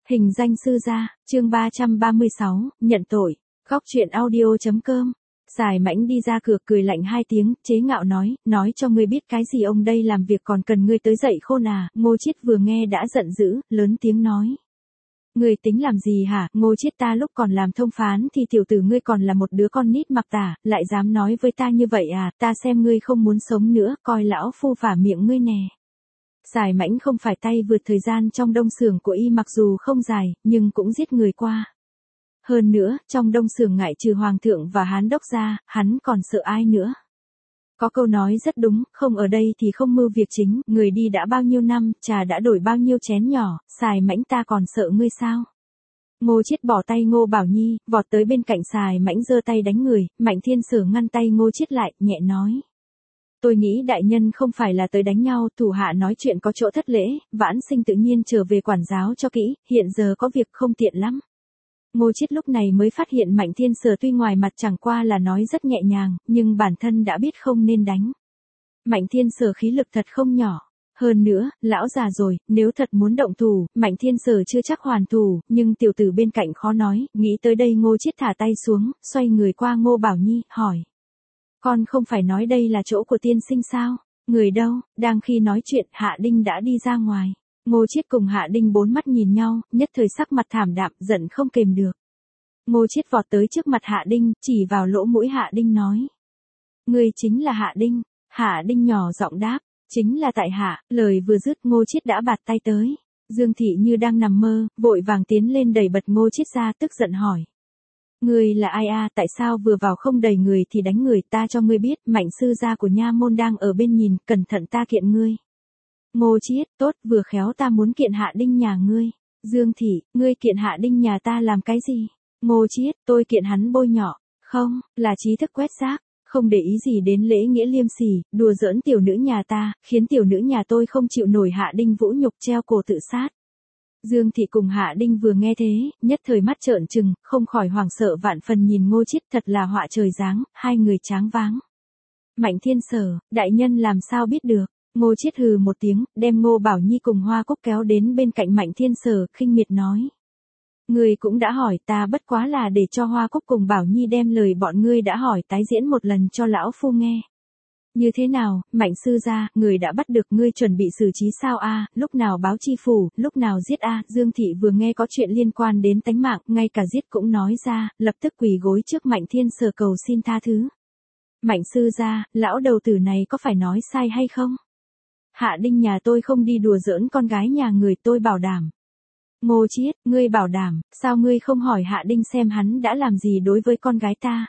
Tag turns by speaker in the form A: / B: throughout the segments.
A: Hình danh sư gia, chương 336, nhận tội, khóc chuyện audio.com. Sài Mãnh đi ra cửa cười lạnh hai tiếng, chế ngạo nói cho ngươi biết cái gì ông đây làm việc còn cần ngươi tới dậy khôn à. Ngô Chiết vừa nghe đã giận dữ, lớn tiếng nói. Ngươi tính làm gì hả, Ngô Chiết, ta lúc còn làm thông phán thì tiểu tử ngươi còn là một đứa con nít mặc tả, lại dám nói với ta như vậy à, ta xem ngươi không muốn sống nữa, coi lão phu phả miệng ngươi nè. Sài Mãnh không phải tay vượt thời gian trong đông xưởng của y, mặc dù không dài, nhưng cũng giết người qua. Hơn nữa, trong đông xưởng ngại trừ hoàng thượng và hán đốc ra, hắn còn sợ ai nữa. Có câu nói rất đúng, không ở đây thì không mưu việc chính, người đi đã bao nhiêu năm, trà đã đổi bao nhiêu chén nhỏ, Sài Mãnh ta còn sợ ngươi sao? Ngô Chiết bỏ tay Ngô Bảo Nhi, vọt tới bên cạnh Sài Mãnh giơ tay đánh người, Mạnh Thiên Sở ngăn tay Ngô Chiết lại, nhẹ nói. Tôi nghĩ đại nhân không phải là tới đánh nhau, thủ hạ nói chuyện có chỗ thất lễ, Vãn Sinh tự nhiên trở về quản giáo cho kỹ, hiện giờ có việc không tiện lắm. Ngô Chiết lúc này mới phát hiện Mạnh Thiên Sở tuy ngoài mặt chẳng qua là nói rất nhẹ nhàng, nhưng bản thân đã biết không nên đánh. Mạnh Thiên Sở khí lực thật không nhỏ. Hơn nữa, lão già rồi, nếu thật muốn động thủ, Mạnh Thiên Sở chưa chắc hoàn thủ, nhưng tiểu tử bên cạnh khó nói, nghĩ tới đây Ngô Chiết thả tay xuống, xoay người qua Ngô Bảo Nhi, hỏi. Con không phải nói đây là chỗ của tiên sinh sao? Người đâu? Đang khi nói chuyện, Hạ Đinh đã đi ra ngoài. Ngô Chiết cùng Hạ Đinh bốn mắt nhìn nhau, nhất thời sắc mặt thảm đạm, giận không kềm được. Ngô Chiết vọt tới trước mặt Hạ Đinh, chỉ vào lỗ mũi Hạ Đinh nói. Ngươi chính là Hạ Đinh. Hạ Đinh nhỏ giọng đáp, chính là tại hạ. Lời vừa dứt Ngô Chiết đã bạt tay tới. Dương Thị như đang nằm mơ, vội vàng tiến lên đẩy bật Ngô Chiết ra, tức giận hỏi. Ngươi là ai a, tại sao vừa vào không đầy người thì đánh người, ta cho ngươi biết, Mạnh sư gia của nha môn đang ở bên nhìn, cẩn thận ta kiện ngươi. Ngô Chiết, tốt, vừa khéo ta muốn kiện Hạ Đinh nhà ngươi. Dương Thị, ngươi kiện Hạ Đinh nhà ta làm cái gì? Ngô Chiết, tôi kiện hắn bôi nhọ. Không, là trí thức quét rác, không để ý gì đến lễ nghĩa liêm sỉ, đùa giỡn tiểu nữ nhà ta, khiến tiểu nữ nhà tôi không chịu nổi Hạ Đinh vũ nhục, treo cổ tự sát. Dương Thị cùng Hạ Đinh vừa nghe thế, nhất thời mắt trợn trừng, không khỏi hoảng sợ vạn phần nhìn Ngô Chiết, thật là họa trời giáng, hai người tráng váng. Mạnh Thiên Sở, đại nhân làm sao biết được? Ngô Chiết hừ một tiếng, đem Ngô Bảo Nhi cùng Hoa Cúc kéo đến bên cạnh Mạnh Thiên Sở, khinh miệt nói. Ngươi cũng đã hỏi, ta bất quá là để cho Hoa Cúc cùng Bảo Nhi đem lời bọn ngươi đã hỏi tái diễn một lần cho lão phu nghe. Như thế nào, Mạnh sư gia, người đã bắt được, ngươi chuẩn bị xử trí sao a? Lúc nào báo chi phủ, lúc nào giết a? Dương Thị vừa nghe có chuyện liên quan đến tánh mạng, ngay cả giết cũng nói ra, lập tức quỳ gối trước Mạnh Thiên Sở cầu xin tha thứ. Mạnh sư gia, lão đầu tử này có phải nói sai hay không? Hạ Đinh nhà tôi không đi đùa giỡn con gái nhà người, tôi bảo đảm. Ngô Chiết, ngươi bảo đảm, sao ngươi không hỏi Hạ Đinh xem hắn đã làm gì đối với con gái ta?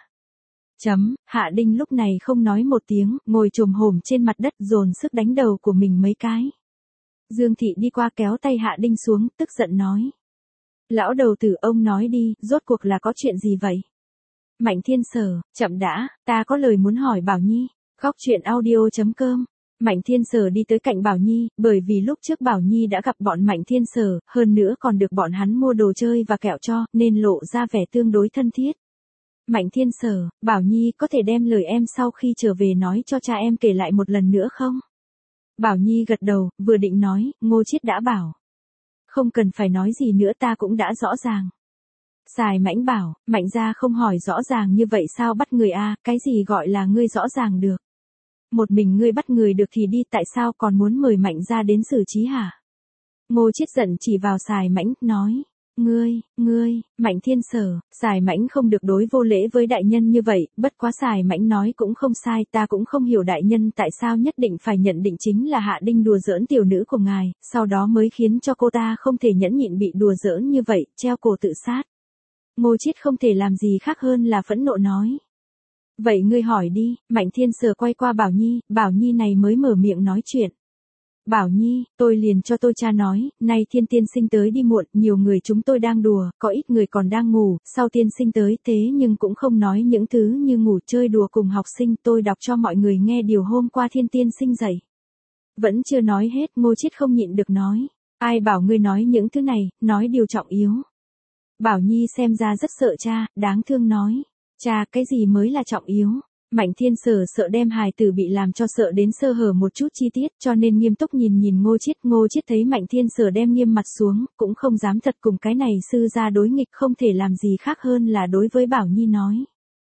A: Hạ Đinh lúc này không nói một tiếng, ngồi chồm hổm trên mặt đất dồn sức đánh đầu của mình mấy cái. Dương Thị đi qua kéo tay Hạ Đinh xuống, tức giận nói. Lão đầu tử, ông nói đi, rốt cuộc là có chuyện gì vậy? Mạnh Thiên Sở, chậm đã, ta có lời muốn hỏi Bảo Nhi. Khóc chuyện audio.com. Mạnh Thiên Sở đi tới cạnh Bảo Nhi, bởi vì lúc trước Bảo Nhi đã gặp bọn Mạnh Thiên Sở, hơn nữa còn được bọn hắn mua đồ chơi và kẹo cho, nên lộ ra vẻ tương đối thân thiết. Mạnh Thiên Sở, Bảo Nhi có thể đem lời em sau khi trở về nói cho cha em kể lại một lần nữa không? Bảo Nhi gật đầu, vừa định nói, Ngô Chiết đã bảo. Không cần phải nói gì nữa, ta cũng đã rõ ràng. Sài Mãnh bảo, Mạnh gia không hỏi rõ ràng như vậy sao bắt người a? Cái gì gọi là ngươi rõ ràng được? Một mình ngươi bắt người được thì đi, tại sao còn muốn mời Mạnh gia đến xử trí hả? Ngô Chiết giận chỉ vào Sài Mãnh, nói. Ngươi, Mạnh Thiên Sở, Sài Mãnh không được đối vô lễ với đại nhân như vậy, bất quá Sài Mãnh nói cũng không sai, ta cũng không hiểu đại nhân tại sao nhất định phải nhận định chính là Hạ Đinh đùa giỡn tiểu nữ của ngài, sau đó mới khiến cho cô ta không thể nhẫn nhịn bị đùa giỡn như vậy, treo cổ tự sát. Ngô Chiết không thể làm gì khác hơn là phẫn nộ nói. Vậy ngươi hỏi đi. Mạnh Thiên Sở quay qua Bảo Nhi này mới mở miệng nói chuyện. Bảo Nhi, tôi liền cho tôi cha nói, nay Thiên tiên sinh tới đi muộn, nhiều người chúng tôi đang đùa, có ít người còn đang ngủ, sau tiên sinh tới thế nhưng cũng không nói những thứ như ngủ chơi đùa cùng học sinh, tôi đọc cho mọi người nghe điều hôm qua Thiên tiên sinh dạy. Vẫn chưa nói hết, Ngô Chiết không nhịn được nói. Ai bảo ngươi nói những thứ này, nói điều trọng yếu. Bảo Nhi xem ra rất sợ cha, đáng thương nói. Cha, cái gì mới là trọng yếu? Mạnh Thiên Sở sợ đem hài tử bị làm cho sợ đến sơ hở một chút chi tiết cho nên nghiêm túc nhìn Ngô Chiết thấy Mạnh Thiên Sở đem nghiêm mặt xuống, cũng không dám thật cùng cái này sư gia đối nghịch không thể làm gì khác hơn là đối với Bảo Nhi nói.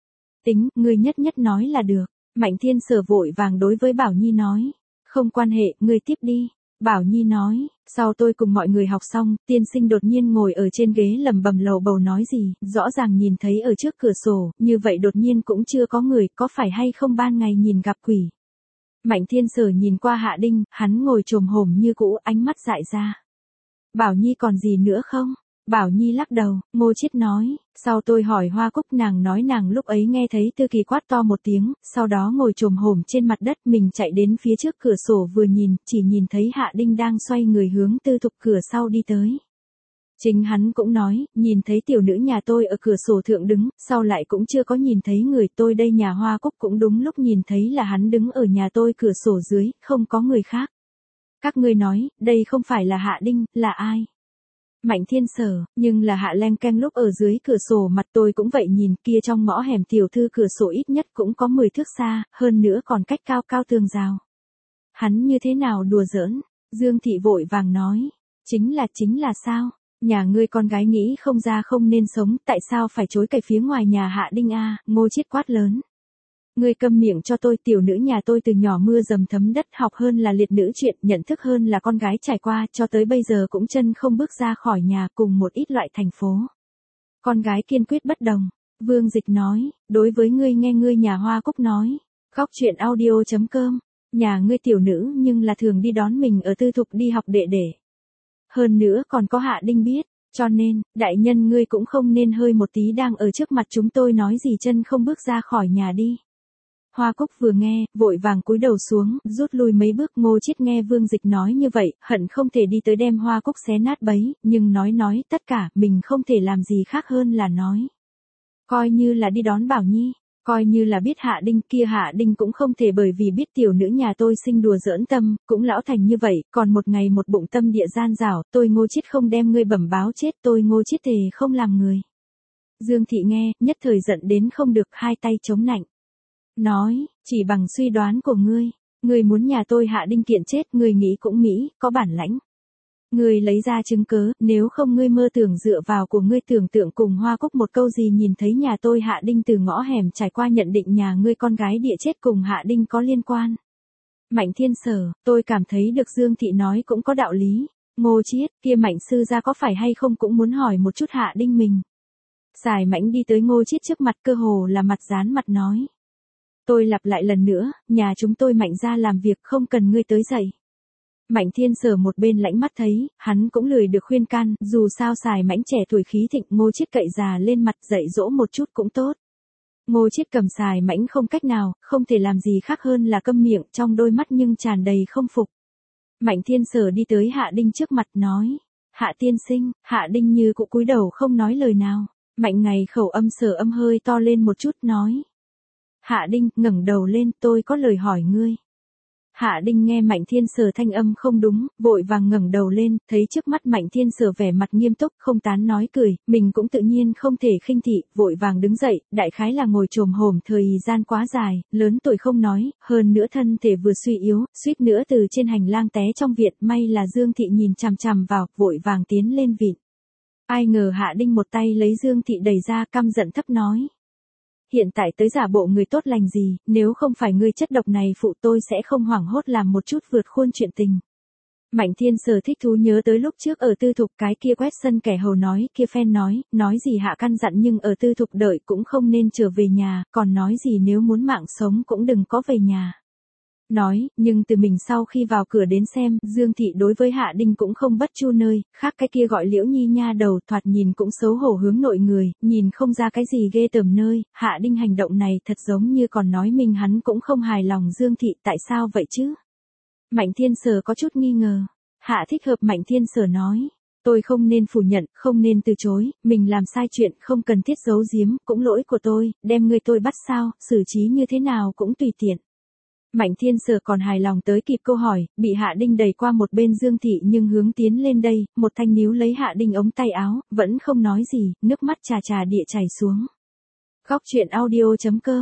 A: Tính, ngươi nhất nhất nói là được. Mạnh Thiên Sở vội vàng đối với Bảo Nhi nói. Không quan hệ, ngươi tiếp đi. Bảo Nhi nói, sau tôi cùng mọi người học xong, tiên sinh đột nhiên ngồi ở trên ghế lẩm bẩm lầu bầu nói gì, rõ ràng nhìn thấy ở trước cửa sổ, như vậy đột nhiên cũng chưa có người, có phải hay không ban ngày nhìn gặp quỷ. Mạnh Thiên Sở nhìn qua Hạ Đinh, hắn ngồi chồm hổm như cũ, ánh mắt dại ra. Bảo Nhi còn gì nữa không? Bảo Nhi lắc đầu, Ngô Chiết nói, sau tôi hỏi Hoa Cúc nàng nói nàng lúc ấy nghe thấy Tư Kỳ quát to một tiếng, sau đó ngồi chồm hổm trên mặt đất mình chạy đến phía trước cửa sổ vừa nhìn, chỉ nhìn thấy Hạ Đinh đang xoay người hướng Tư Thục cửa sau đi tới. Chính hắn cũng nói, nhìn thấy tiểu nữ nhà tôi ở cửa sổ thượng đứng, sau lại cũng chưa có nhìn thấy người tôi đây nhà Hoa Cúc cũng đúng lúc nhìn thấy là hắn đứng ở nhà tôi cửa sổ dưới, không có người khác. Các ngươi nói, đây không phải là Hạ Đinh, là ai? Mạnh Thiên Sở, nhưng là Hạ Leng Keng lúc ở dưới cửa sổ mặt tôi cũng vậy nhìn kia trong ngõ hẻm tiểu thư cửa sổ ít nhất cũng có 10 thước xa, hơn nữa còn cách cao cao tường rào. Hắn như thế nào đùa giỡn? Dương Thị vội vàng nói, chính là sao? Nhà ngươi con gái nghĩ không ra không nên sống, tại sao phải chối cậy phía ngoài nhà Hạ Đinh a? Ngô Chiết quát lớn. Ngươi câm miệng cho tôi, tiểu nữ nhà tôi từ nhỏ mưa dầm thấm đất, học hơn là liệt nữ chuyện, nhận thức hơn là con gái trải qua, cho tới bây giờ cũng chân không bước ra khỏi nhà cùng một ít loại thành phố. Con gái kiên quyết bất đồng. Vương Dịch nói, đối với ngươi nghe ngươi nhà Hoa Cúc nói. Khóc chuyện audio.com, nhà ngươi tiểu nữ nhưng là thường đi đón mình ở Tư Thục đi học đệ để. Hơn nữa còn có Hạ Đinh biết, cho nên, đại nhân ngươi cũng không nên hơi một tí đang ở trước mặt chúng tôi nói gì chân không bước ra khỏi nhà đi. Hoa Cúc vừa nghe, vội vàng cúi đầu xuống, rút lui mấy bước. Ngô Chiết nghe Vương Dịch nói như vậy, hận không thể đi tới đem Hoa Cúc xé nát bấy, nhưng nói tất cả, mình không thể làm gì khác hơn là nói. Coi như là đi đón Bảo Nhi, coi như là biết Hạ Đinh kia Hạ Đinh cũng không thể bởi vì biết tiểu nữ nhà tôi sinh đùa giỡn tâm, cũng lão thành như vậy, còn một ngày một bụng tâm địa gian dảo, tôi Ngô Chiết không đem ngươi bẩm báo chết, tôi Ngô Chiết thề không làm người. Dương Thị nghe, nhất thời giận đến không được, hai tay chống nạnh. Nói, chỉ bằng suy đoán của ngươi muốn nhà tôi Hạ Đinh kiện chết, ngươi nghĩ cũng mỹ, có bản lãnh. Ngươi lấy ra chứng cớ, nếu không ngươi mơ tưởng dựa vào của ngươi tưởng tượng cùng Hoa Cúc một câu gì nhìn thấy nhà tôi Hạ Đinh từ ngõ hẻm trải qua nhận định nhà ngươi con gái địa chết cùng Hạ Đinh có liên quan. Mạnh Thiên Sở, tôi cảm thấy được Dương Thị nói cũng có đạo lý. Ngô Chiết, kia Mạnh sư gia có phải hay không cũng muốn hỏi một chút Hạ Đinh mình. Sài Mãnh đi tới Ngô Chiết trước mặt cơ hồ là mặt dán mặt nói. Tôi lặp lại lần nữa, nhà chúng tôi Mạnh gia làm việc không cần ngươi tới dậy. Mạnh Thiên Sở một bên lãnh mắt thấy, hắn cũng lười được khuyên can, dù sao Sài Mãnh trẻ tuổi khí thịnh, Ngô Chiết cậy già lên mặt dạy dỗ một chút cũng tốt. Ngô Chiết cầm Sài Mãnh không cách nào, không thể làm gì khác hơn là câm miệng, trong đôi mắt nhưng tràn đầy không phục. Mạnh Thiên Sở đi tới Hạ Đinh trước mặt nói, Hạ tiên sinh. Hạ Đinh như cụ cúi đầu không nói lời nào. Mạnh Ngày khẩu âm Sở âm hơi to lên một chút nói. Hạ Đinh, ngẩng đầu lên, tôi có lời hỏi ngươi. Hạ Đinh nghe Mạnh Thiên Sở thanh âm không đúng, vội vàng ngẩng đầu lên, thấy trước mắt Mạnh Thiên Sở vẻ mặt nghiêm túc, không tán nói cười, mình cũng tự nhiên không thể khinh thị, vội vàng đứng dậy, đại khái là ngồi chồm hổm thời gian quá dài, lớn tuổi không nói, hơn nữa thân thể vừa suy yếu, suýt nữa từ trên hành lang té trong viện, may là Dương Thị nhìn chằm chằm vào, vội vàng tiến lên vịn. Ai ngờ Hạ Đinh một tay lấy Dương Thị đẩy ra, căm giận thấp nói. Hiện tại tới giả bộ người tốt lành gì, nếu không phải ngươi chất độc này phụ tôi sẽ không hoảng hốt làm một chút vượt khuôn chuyện tình. Mạnh Thiên Sở thích thú nhớ tới lúc trước ở Tư Thục cái kia quét sân kẻ hầu nói, kia phen nói gì Hạ căn dặn nhưng ở Tư Thục đợi cũng không nên trở về nhà, còn nói gì nếu muốn mạng sống cũng đừng có về nhà. Nói, nhưng từ mình sau khi vào cửa đến xem, Dương Thị đối với Hạ Đinh cũng không bất chu nơi, khác cái kia gọi Liễu Nhi nha đầu, thoạt nhìn cũng xấu hổ hướng nội người, nhìn không ra cái gì ghê tởm nơi, Hạ Đinh hành động này thật giống như còn nói mình hắn cũng không hài lòng Dương Thị, tại sao vậy chứ? Mạnh Thiên Sở có chút nghi ngờ. Hạ thích hợp. Mạnh Thiên Sở nói. Tôi không nên phủ nhận, không nên từ chối, mình làm sai chuyện, không cần thiết giấu giếm, cũng lỗi của tôi, đem người tôi bắt sao, xử trí như thế nào cũng tùy tiện. Mạnh Thiên Sở còn hài lòng tới kịp câu hỏi, bị Hạ Đinh đẩy qua một bên Dương Thị nhưng hướng tiến lên đây, một thanh níu lấy Hạ Đinh ống tay áo, vẫn không nói gì, nước mắt trà trà địa chảy xuống. Khóc chuyện audio.com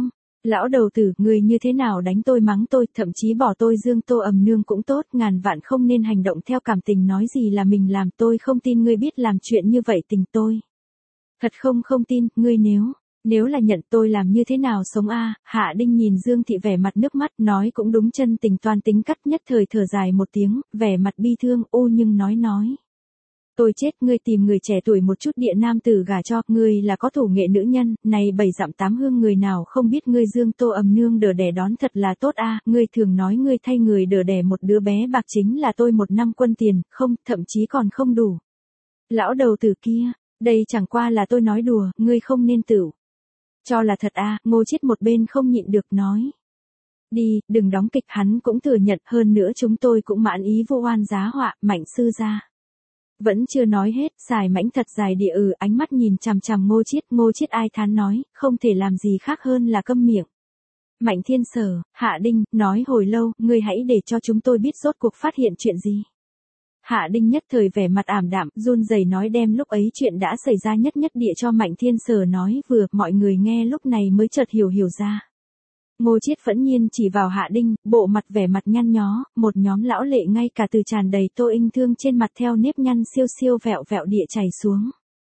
A: Lão đầu tử, người như thế nào đánh tôi mắng tôi, thậm chí bỏ tôi Dương Tô Ầm Nương cũng tốt, ngàn vạn không nên hành động theo cảm tình, nói gì là mình làm, tôi không tin ngươi biết làm chuyện như vậy tình tôi. Thật không tin, ngươi nếu là nhận tôi làm như thế nào sống a? Hạ Đinh nhìn Dương Thị vẻ mặt nước mắt, nói cũng đúng, chân tình toàn tính cắt, nhất thời thở dài một tiếng, vẻ mặt bi thương, nhưng nói. Tôi chết, ngươi tìm người trẻ tuổi một chút địa nam tử gả cho, ngươi là có thủ nghệ nữ nhân, này 7 dặm 8 hương người nào không biết ngươi Dương Tô Ầm Nương đỡ đẻ đón thật là tốt a, ngươi thường nói ngươi thay người đỡ đẻ một đứa bé bạc chính là tôi 1 năm quân tiền, không, thậm chí còn không đủ. Lão đầu tử kia, đây chẳng qua là tôi nói đùa, ngươi không nên tửu cho là thật a. Ngô Chiết một bên không nhịn được nói. Đi, đừng đóng kịch, hắn cũng thừa nhận, hơn nữa chúng tôi cũng mãn ý vô oan giá họa, Mạnh sư gia. Vẫn chưa nói hết, Sài Mãnh thật dài địa ánh mắt nhìn chằm chằm Ngô Chiết ai thán nói, không thể làm gì khác hơn là câm miệng. Mạnh Thiên Sở, Hạ Đinh, nói hồi lâu, ngươi hãy để cho chúng tôi biết rốt cuộc phát hiện chuyện gì. Hạ Đinh nhất thời vẻ mặt ảm đạm, run rẩy nói đem lúc ấy chuyện đã xảy ra nhất địa cho Mạnh Thiên Sở nói vừa, mọi người nghe lúc này mới chợt hiểu ra. Ngô Chiết phẫn nhiên chỉ vào Hạ Đinh, bộ mặt vẻ mặt nhăn nhó, một nhóm lão lệ ngay cả từ tràn đầy tô inh thương trên mặt theo nếp nhăn siêu vẹo địa chảy xuống.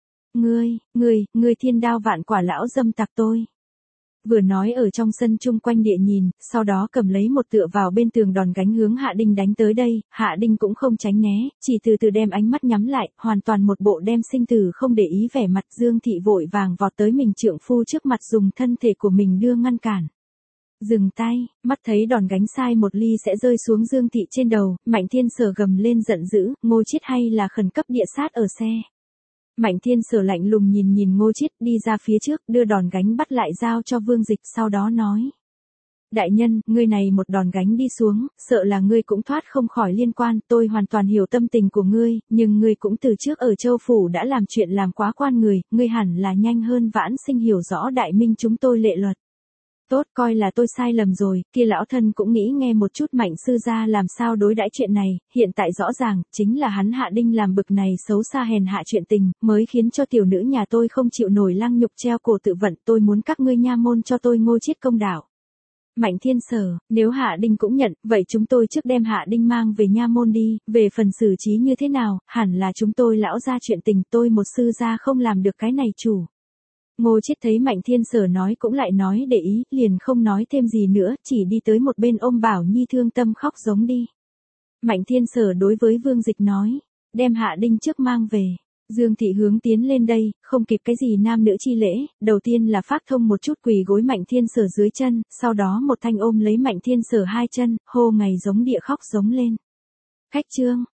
A: Ngươi thiên đao vạn quả lão dâm tặc tôi. Vừa nói ở trong sân chung quanh địa nhìn, sau đó cầm lấy một tựa vào bên tường đòn gánh hướng Hạ Đinh đánh tới đây, Hạ Đinh cũng không tránh né, chỉ từ từ đem ánh mắt nhắm lại, hoàn toàn một bộ đem sinh tử không để ý vẻ mặt. Dương Thị vội vàng vọt tới mình trượng phu trước mặt dùng thân thể của mình đưa ngăn cản. Dừng tay, mắt thấy đòn gánh sai một ly sẽ rơi xuống Dương Thị trên đầu, Mạnh Thiên Sở gầm lên giận dữ, Ngô Chiết hay là khẩn cấp địa sát ở xe. Mạnh Thiên Sở lạnh lùng nhìn Ngô Chiết đi ra phía trước, đưa đòn gánh bắt lại giao cho Vương Dịch, sau đó nói. Đại nhân, ngươi này một đòn gánh đi xuống, sợ là ngươi cũng thoát không khỏi liên quan, tôi hoàn toàn hiểu tâm tình của ngươi, nhưng ngươi cũng từ trước ở Châu Phủ đã làm chuyện làm quá quan người, ngươi hẳn là nhanh hơn Vãn Sinh hiểu rõ đại minh chúng tôi lệ luật. Tốt, coi là tôi sai lầm rồi, kia lão thân cũng nghĩ nghe một chút Mạnh sư gia làm sao đối đãi chuyện này, hiện tại rõ ràng, chính là hắn Hạ Đinh làm bực này xấu xa hèn hạ chuyện tình, mới khiến cho tiểu nữ nhà tôi không chịu nổi lăng nhục treo cổ tự vận, tôi muốn các ngươi nha môn cho tôi Ngô Chiết công đạo. Mạnh Thiên Sở, nếu Hạ Đinh cũng nhận, vậy chúng tôi trước đem Hạ Đinh mang về nha môn đi, về phần xử trí như thế nào, hẳn là chúng tôi lão ra chuyện tình, tôi một sư gia không làm được cái này chủ. Ngô Chiết thấy Mạnh Thiên Sở nói cũng lại nói để ý, liền không nói thêm gì nữa, chỉ đi tới một bên ôm Bảo Nhi thương tâm khóc giống đi. Mạnh Thiên Sở đối với Vương Dịch nói, đem Hạ Đinh trước mang về. Dương Thị hướng tiến lên đây, không kịp cái gì nam nữ chi lễ, đầu tiên là phát thông một chút quỳ gối Mạnh Thiên Sở dưới chân, sau đó một thanh ôm lấy Mạnh Thiên Sở hai chân, hô ngày giống địa khóc giống lên. Khách trương,